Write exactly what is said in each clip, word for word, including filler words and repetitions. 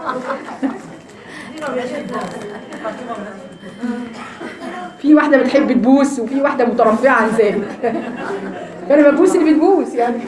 في واحدة بتحب تبوس وفي واحدة مترفعة عن ذلك. أنا ببوس اللي بتبوس يعني.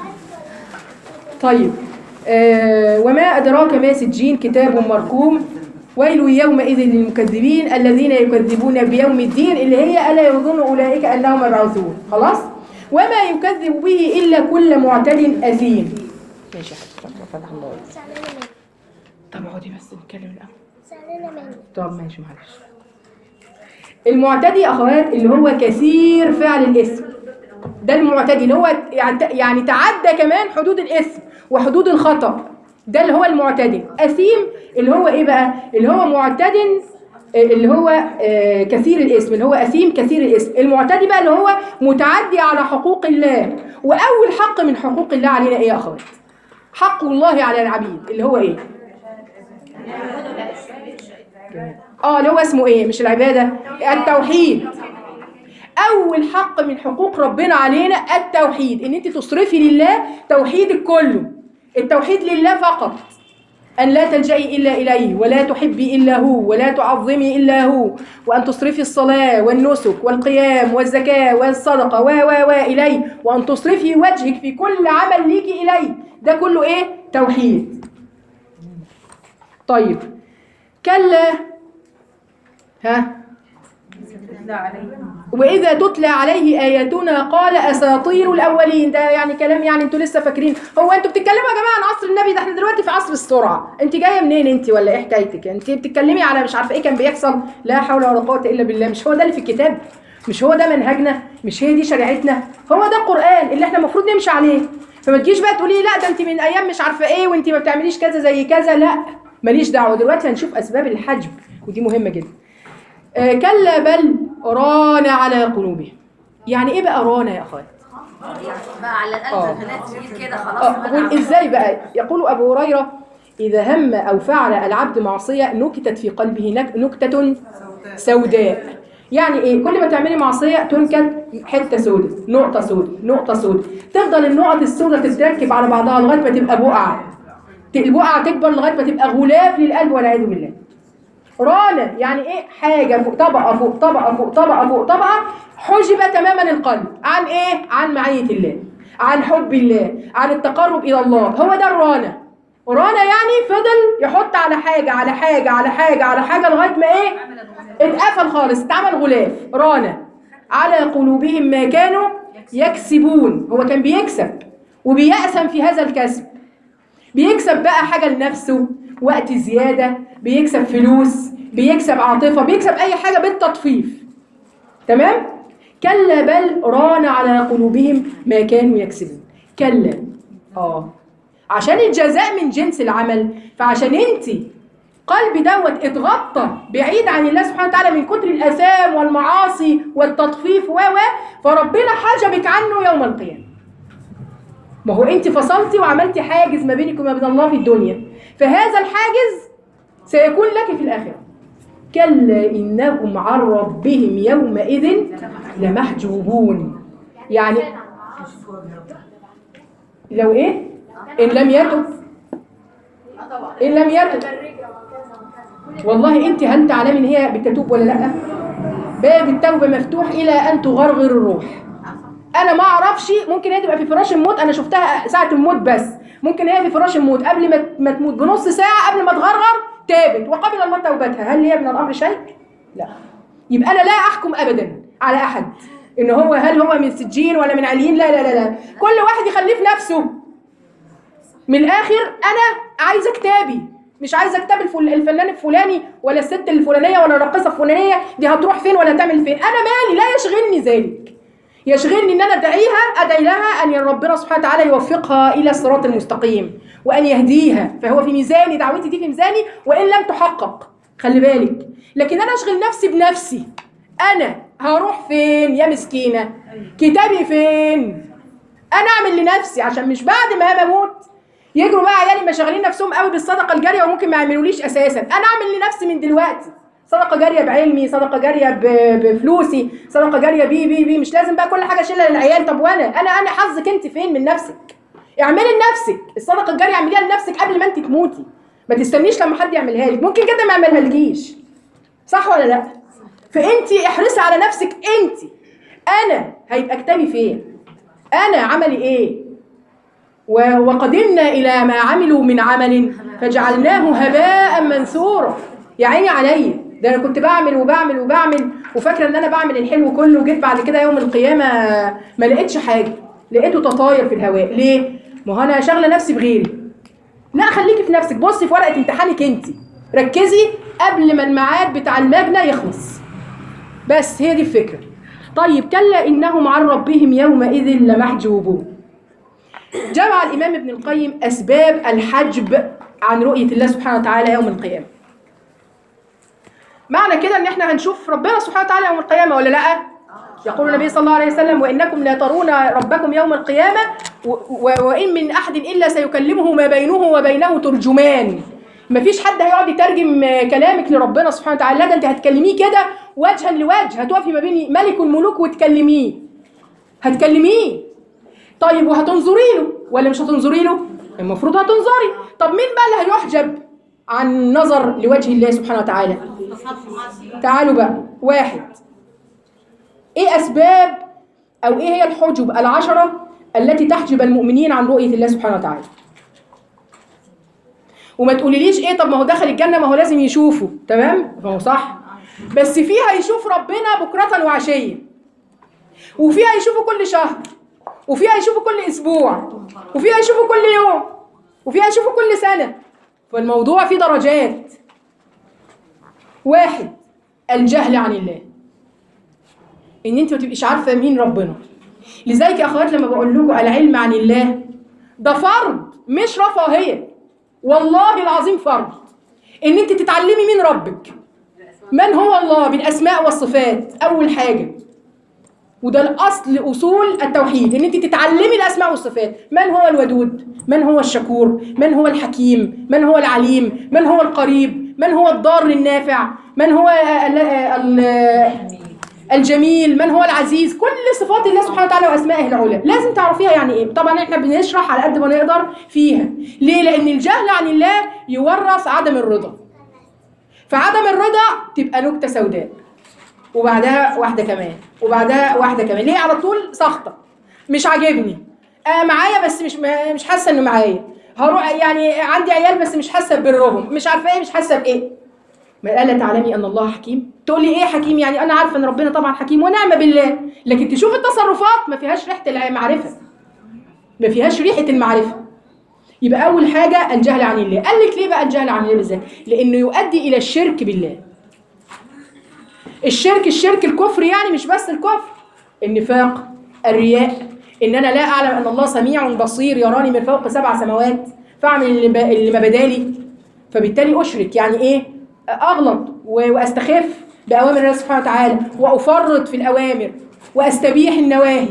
طيب آه وما أدراك ما سجين كتاب مرقوم ويل يومئذ للمكذبين الذين يكذبون بيوم الدين اللي هي ألا يظن أولئك أنهم مبعوثون. خلاص. وما يكذب به إلا كل معتد أثيم. ماشي يا حبيبتي فتح الله. طب اقعدي بس نتكلم الأول. طب ماشي معلش. المعتدي أخوات اللي هو كثير فعل الاسم، ده المعتدي اللي هو يعني تعدى كمان حدود الاسم وحدود الخطأ، ده اللي هو المعتدي. أثيم اللي هو إيه بقى؟ اللي هو معتد اللي هو آه كثير الاسم، اللي هو أثيم كثير الاسم. المعتدي بقى اللي هو متعدي على حقوق الله. وأول حق من حقوق الله علينا إيه يا أخوات؟ حق الله على العبيد اللي هو إيه؟ اه اللي هو اسمه ايه؟ مش العبادة، التوحيد. اول حق من حقوق ربنا علينا التوحيد، ان انت تصرفي لله توحيدك كله. التوحيد لله فقط، ان لا تلجئي الا اليه ولا تحبي الا هو ولا تعظمي الا هو، وان تصرفي الصلاة والنسك والقيام والزكاة والصدقة و و و اليه، وان تصرفي وجهك في كل عمل ليكي اليه. ده كله ايه؟ توحيد. طيب كلا ها وإذا تتلى عليه آياتنا قال أساطير الأولين. ده يعني كلام يعني انتوا لسه فاكرين. هو انتوا بتتكلموا يا جماعة عن عصر النبي؟ ده احنا دلوقتي في عصر السرعة. انت جاية منين انت ولا ايه حكايتك؟ انت بتتكلمي على مش عارفة ايه كان بيحصل. لا حول ولا قوة إلا بالله. مش هو ده اللي في الكتاب؟ مش هو ده منهجنا؟ مش هي دي شريعتنا؟ هو ده القرآن اللي احنا المفروض نمشي عليه. فما تجيش بقى تقولي لا ده انت من أيام مش عارفة ايه وانت ما بتعمليش كذا زي كذا. لا ماليش دعوة. دلوقتي هنشوف أسباب الحجب ودي مهمة جدا. آه كلا بل ران على قلوبهم. يعني ايه بقى ران يا اخوات؟ بقى على القلب خلاص كده خلاص. ازاي بقى؟ يقول ابو هريره اذا هم او فعل العبد معصيه نكتت في قلبه نكته سوداء. يعني ايه؟ كل ما تعملي معصيه تنكت حته سوداء، نقطه سوداء، نقطه سوداء، تفضل النقط السوداء تتركب على بعضها لغايه ما تبقى بقعه. البقعه تكبر لغايه ما تبقى غلاف للقلب والعياذ بالله. رانة يعني ايه؟ حاجة فوق طبقة فوق طبقة فوق طبقة فوق طبقة، حجب تماما القلب عن ايه؟ عن معية الله، عن حب الله، عن التقرب الى الله. هو ده الرانة. رانة يعني فضل يحط على حاجة على حاجة على حاجة على حاجة لغاية ما ايه؟ اتقفل خالص، اتعمل غلاف. رانة على قلوبهم ما كانوا يكسبون. هو كان بيكسب وبيأثم في هذا الكسب. بيكسب بقى حاجة لنفسه، وقت زيادة، بيكسب فلوس، بيكسب عاطفة، بيكسب أي حاجة بالتطفيف. تمام؟ كلا بل ران على قلوبهم ما كانوا يكسبون. كلا آه عشان الجزاء من جنس العمل. فعشان انت قلبي دوت اتغطى بعيد عن الله سبحانه وتعالى من كتر الآثام والمعاصي والتطفيف و و فربنا حجبك عنه يوم القيامة. ما هو انت فصلتي وعملتي حاجز ما بينك وما بين الله في الدنيا، فهذا الحاجز سيكون لك في الآخرة. كلا إنهم عن ربهم يومئذ لمحجوبون. يعني لو ايه؟ إن لم يتب إن لم يتب والله انت هل تعلمي ان هي بتتوب ولا لا؟ باب التوبة مفتوح إلى أن تغرغر الروح. انا ما اعرفش، ممكن هي تبقى في فراش الموت. انا شفتها ساعه الموت، بس ممكن هي في فراش الموت قبل ما ما تموت بنص ساعه قبل ما تغرغر تابت وقبل الله توبتها. هل هي من الامر شيء؟ لا. يبقى انا لا احكم ابدا على احد ان هو هل هو من سجين ولا من عليين. لا لا لا لا. كل واحد يخليه في نفسه. من الاخر انا عايزه كتابي، مش عايزه كتاب الفنان الفلاني ولا الست الفلانيه ولا الراقصه الفلانيه دي هتروح فين ولا تعمل فين. انا مالي، لا يشغلني ذلك. يشغلني ان انا ادعيها ادعي لها ان ربنا سبحانه وتعالى يوفقها الى الصراط المستقيم وان يهديها. فهو في ميزاني، دعوتي دي في ميزاني وان لم تحقق، خلي بالك. لكن انا اشغل نفسي بنفسي، انا هروح فين يا مسكينه؟ كتابي فين؟ انا اعمل لنفسي عشان مش بعد ما بموت يجروا بقى عيالي مشغلين نفسهم قوي بالصدقه الجاريه وممكن ما يعملوليش اساسا. انا اعمل لنفسي من دلوقتي صدقه جاريه بعلمي، صدقه جاريه بفلوسي، صدقه جاريه بي بي بي مش لازم بقى كل حاجه اشيلها للعيال. طب وانا انا انا حظك انت فين من نفسك؟ اعملي لنفسك الصدقه الجاريه، اعمليها لنفسك قبل ما انت تموتي. ما تستنيش لما حد يعملها لك، ممكن جدا ما يعملها لكيش، صح ولا لا؟ فانت احرصي على نفسك انت. انا هيبقى كتابي فين؟ انا عملي ايه؟ وقدمنا الى ما عملوا من عمل فجعلناه هباء منثورا. يا عيني عليا، ده انا كنت بعمل وبعمل وبعمل وفاكره ان انا بعمل الحلو كله، وجيت بعد كده يوم القيامه ما لقيتش حاجه، لقيته تطاير في الهواء. ليه؟ ما هو انا شاغله نفسي بغيري. لا، خليكي في نفسك، بصي في ورقه امتحانك انت، ركزي قبل ما الميعاد بتاع اللجنه يخلص، بس هي دي الفكره. طيب كلا انهم عن ربهم يومئذ لمحجوبون. جمع الامام ابن القيم اسباب الحجب عن رؤيه الله سبحانه وتعالى يوم القيامه. معنى كده ان احنا هنشوف ربنا سبحانه وتعالى يوم القيامه ولا لا؟ يقول النبي صلى الله عليه وسلم: وانكم لا ترون ربكم يوم القيامه وان من احد الا سيكلمه ما بينه وبينه ترجمان. مفيش حد هيقعد يترجم كلامك لربنا سبحانه وتعالى، لا ده انت هتكلميه كده وجها لوجه، هتقفي ما بين ملك الملوك وتكلميه، هتكلميه. طيب وهتنظري له ولا مش هتنظري له؟ المفروض هتنظري. طب مين بقى اللي هيحجب عن النظر لوجه الله سبحانه وتعالى؟ تعالوا بقى، واحد، ايه اسباب او ايه هي الحجب العشرة التي تحجب المؤمنين عن رؤية الله سبحانه وتعالى؟ وما تقوليليش ايه، طب ما هو دخل الجنة ما هو لازم يشوفه، تمام؟ ما هو صح، بس فيها يشوف ربنا بكرة وعشية، وفيها يشوفه كل شهر، وفيها يشوفه كل اسبوع، وفيها يشوفه كل يوم، وفيها يشوفه كل سنة. فالموضوع فيه درجات. واحد، الجهل عن الله، ان انت ما تبقيش عارفه مين ربنا. لذلك يا اخوات لما بقول لكم العلم عن الله ده فرض مش رفاهيه، والله العظيم فرض، ان انت تتعلمي مين ربك، من هو الله بالاسماء والصفات اول حاجه. وده الاصل اصول التوحيد، ان انت تتعلمي الاسماء والصفات. من هو الودود، من هو الشكور، من هو الحكيم، من هو العليم، من هو القريب، من هو الضار النافع، من هو الجميل، من هو العزيز. كل صفات الله سبحانه وتعالى واسمائه العلى لازم تعرفيها يعني ايه. طبعا احنا بنشرح على قد ما نقدر فيها. ليه؟ لان الجهل عن الله يورث عدم الرضا، فعدم الرضا تبقى نكته سوداء، وبعدها واحده كمان، وبعدها واحده كمان. ليه؟ على طول سخطه، مش عاجبني، آه معايا بس مش مش حاسه انه معايا، هروح يعني عندي عيال بس مش حاسه ببرهم، مش عارفه ايه، مش حاسه بايه. ما ألا تعلمي أن الله حكيم؟ تقول لي إيه حكيم؟ يعني أنا عارفة أن ربنا طبعا حكيم ونعم بالله، لكن تشوف التصرفات ما فيهاش ريحة المعرفة، ما فيهاش ريحة المعرفة. يبقى أول حاجة الجهل عن الله. قال لك ليه بقى الجهل عن الله بالذات؟ لأنه يؤدي إلى الشرك بالله. الشرك الشرك الكفر، يعني مش بس الكفر، النفاق، الرياء، إن أنا لا أعلم أن الله سميع بصير يراني من فوق سبع سماوات فأعمل اللي ما بدالي، فبالتالي أشرك. يعني إيه؟ أغلط وأستخف بأوامر الله سبحانه وتعالى، وأفرط في الأوامر، وأستبيح النواهي.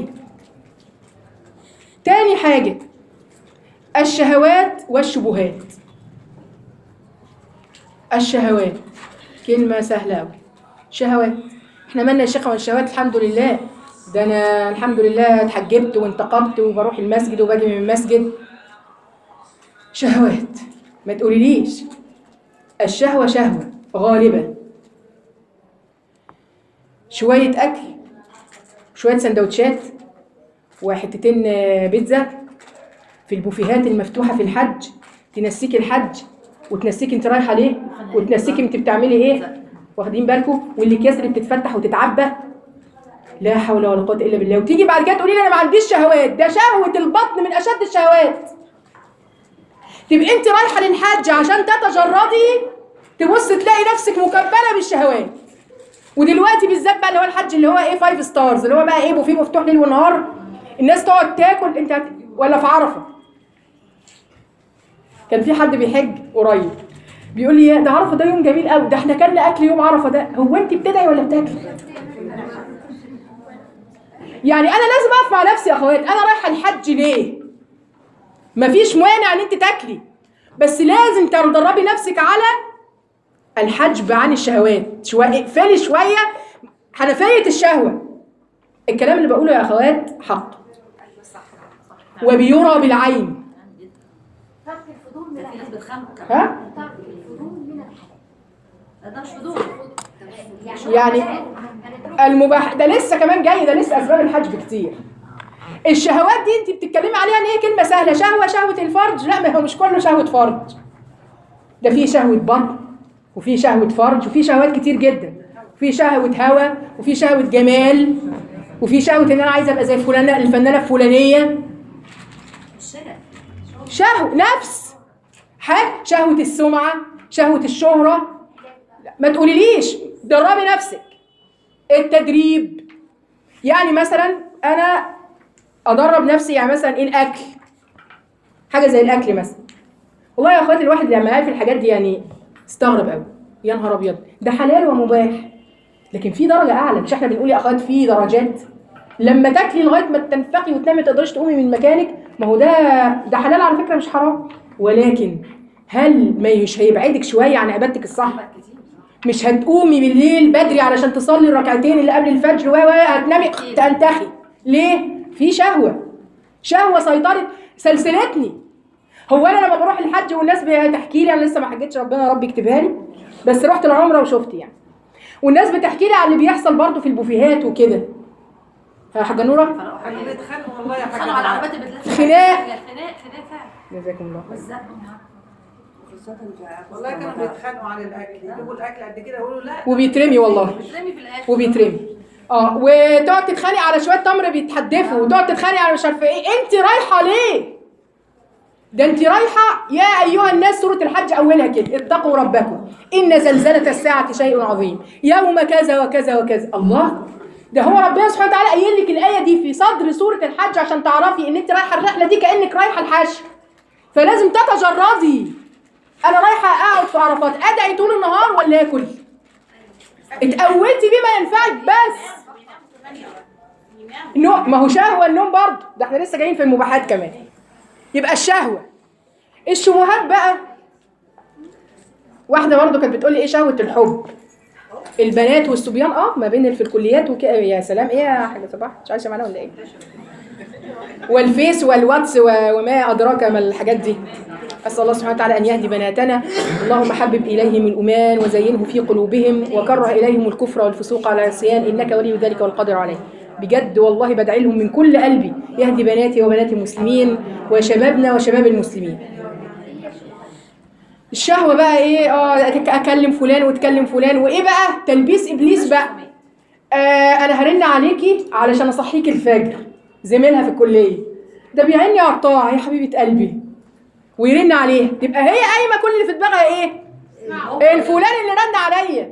تاني حاجة الشهوات والشبهات. الشهوات كلمة سهلة أوي، شهوات. احنا مالنا يا شيخة والشهوات؟ الحمد لله، ده أنا الحمد لله اتحجبت وانتقبت وبروح المسجد وباجي من المسجد. شهوات ما تقوليليش، الشهوة شهوة غالبا، شوية أكل، شوية سندوتشات، وحتتين بيتزا في البوفيهات المفتوحة في الحج، تنسيك الحج وتنسيك انت رايحة ليه وتنسيك انت بتعملي ايه، واخدين بالكم؟ واللي كسر بتتفتح وتتعبى، لا حول ولا قوة إلا بالله. وتيجي بعد كده تقولي لي أنا ما عنديش شهوات. ده شهوة البطن من أشد الشهوات. تبقى انت رايحة للحج عشان تتجردي، تبص تلاقي نفسك مكبلة بالشهوات. ودلوقتي بالذات بقى اللي هو الحج اللي هو ايه فايف ستارز، اللي هو بقى ايه بوفيه مفتوح ليل ونهار، الناس تقعد تاكل. انت هت... ولا في عرفه كان في حد بيحج قريب بيقول لي ده عرفه ده يوم جميل قوي، ده احنا كلنا اكل يوم عرفه ده. هو انت بتدعي ولا بتاكلي؟ يعني انا لازم اقف مع نفسي يا اخوات، انا رايحه الحج ليه؟ مفيش مانع ان انت تاكلي، بس لازم تدربي نفسك على الحجب عن الشهوات. شويه اقفلي شويه حنفيه الشهوه. الكلام اللي بقوله يا اخوات حق وبيرى بالعين. في ناس بتخانق كمان. ها لا ده مش فضول. يعني المباح ده لسه كمان جاي، ده لسه اسباب الحجب كتير. الشهوات دي انت بتتكلمي عليها ان هي كلمه سهله، شهوه شهوه الفرج، لا ما هو مش كله شهوه فرج، ده في شهوه بطن وفي شهوه فرج وفي شهوات كتير جدا، في شهوه هوى وفي شهوه جمال وفي شهوه ان انا عايزه ابقى زي فلانه الفنانه الفلانيه، شهوه نفس حاجه، شهوه السمعه، شهوه الشهره. لا ما تقوليليش دربي نفسك. التدريب يعني مثلا انا ادرب نفسي، يعني مثلا ايه الاكل، حاجه زي الاكل مثلا. والله يا اخواتي الواحد لما عارف الحاجات دي يعني استغرب قوي، يا نهار ابيض ده حلال ومباح، لكن في درجه اعلى. مش احنا بنقول يا اخوات في درجات؟ لما تاكلي لغايه ما تنفقي وتنامي ما تقدريش تقومي من مكانك، ما هو ده ده حلال على فكره مش حرام، ولكن هل ما مش هيبعدك شويه عن عبادتك الصح؟ مش هتقومي بالليل بدري علشان تصلي الركعتين اللي قبل الفجر و هتنامي تنتخي ليه؟ في شهوه، شهوه سيطرت سلسلتني. هو انا لما بروح الحج والناس بتحكي لي، انا لسه ما حجتش ربنا يا رب يكتبها لي، بس رحت العمره وشفت يعني، والناس بتحكي لي على اللي بيحصل برضه في البوفيهات وكده. يا حاجه نوره بيتخانقوا والله يا حاجه على العربيات اللي بتلف خناق خناق خناق فعلا. جزاكم الله خير. بالظبط والله كانوا بيتخانقوا على الاكل، يجيبوا الاكل قد كده يقولوا لا وبيترمي والله بترمي في الاخر وبيترمي اه، وتقعد تتخانق على شويه تمر بيتحدفوا، وتقعد تتخانق على مش عارفه ايه. انت رايحه ليه؟ ده انت رايحه يا ايها الناس، سوره الحج اولها كده اتقوا ربكم ان زلزله الساعه شيء عظيم يوم كذا وكذا وكذا. الله، ده هو ربنا سبحانه وتعالى قايل لك الايه دي في صدر سوره الحج عشان تعرفي ان انت رايحه الرحله دي كانك رايحه الحج، فلازم تتجردي. انا رايحه اقعد في عرفات ادعي طول النهار ولا اكل؟ اتقويتي بما ينفعك بس. نو ما هو شهوه النوم برضه، ده احنا لسه جايين في المباحات كمان. يبقى الشهوه. الشبهات بقى، واحده برضه كانت بتقول لي ايه شهوه الحب، البنات والصبيان اه ما بين في الكليات وكده. يا سلام، ايه يا حاجه صباح مش عايشه معانا ولا ايه؟ والفيس والواتس وما ادراك ما الحاجات دي. أسأل الله سبحانه وتعالى أن يهدي بناتنا. اللهم حبب إليهم الإيمان وزينه في قلوبهم وكره إليهم الكفر والفسوق والعصيان إنك ولي ذلك والقادر عليه. بجد والله بدعي لهم من كل قلبي يهدي بناتي وبنات المسلمين وشبابنا وشباب المسلمين. الشهوة بقى إيه؟ آه أكلم فلان وتكلم فلان، وإيه بقى؟ تلبيس إبليس بقى. آه أنا هرن عليكي علشان أصحيك الفجر، زميلها في الكلية ده بيعني على الطاعة يا حبيبة قلبي، ويرن عليها، تبقى هي قايمه كل اللي في دماغها ايه؟ الفلان اللي رن عليا.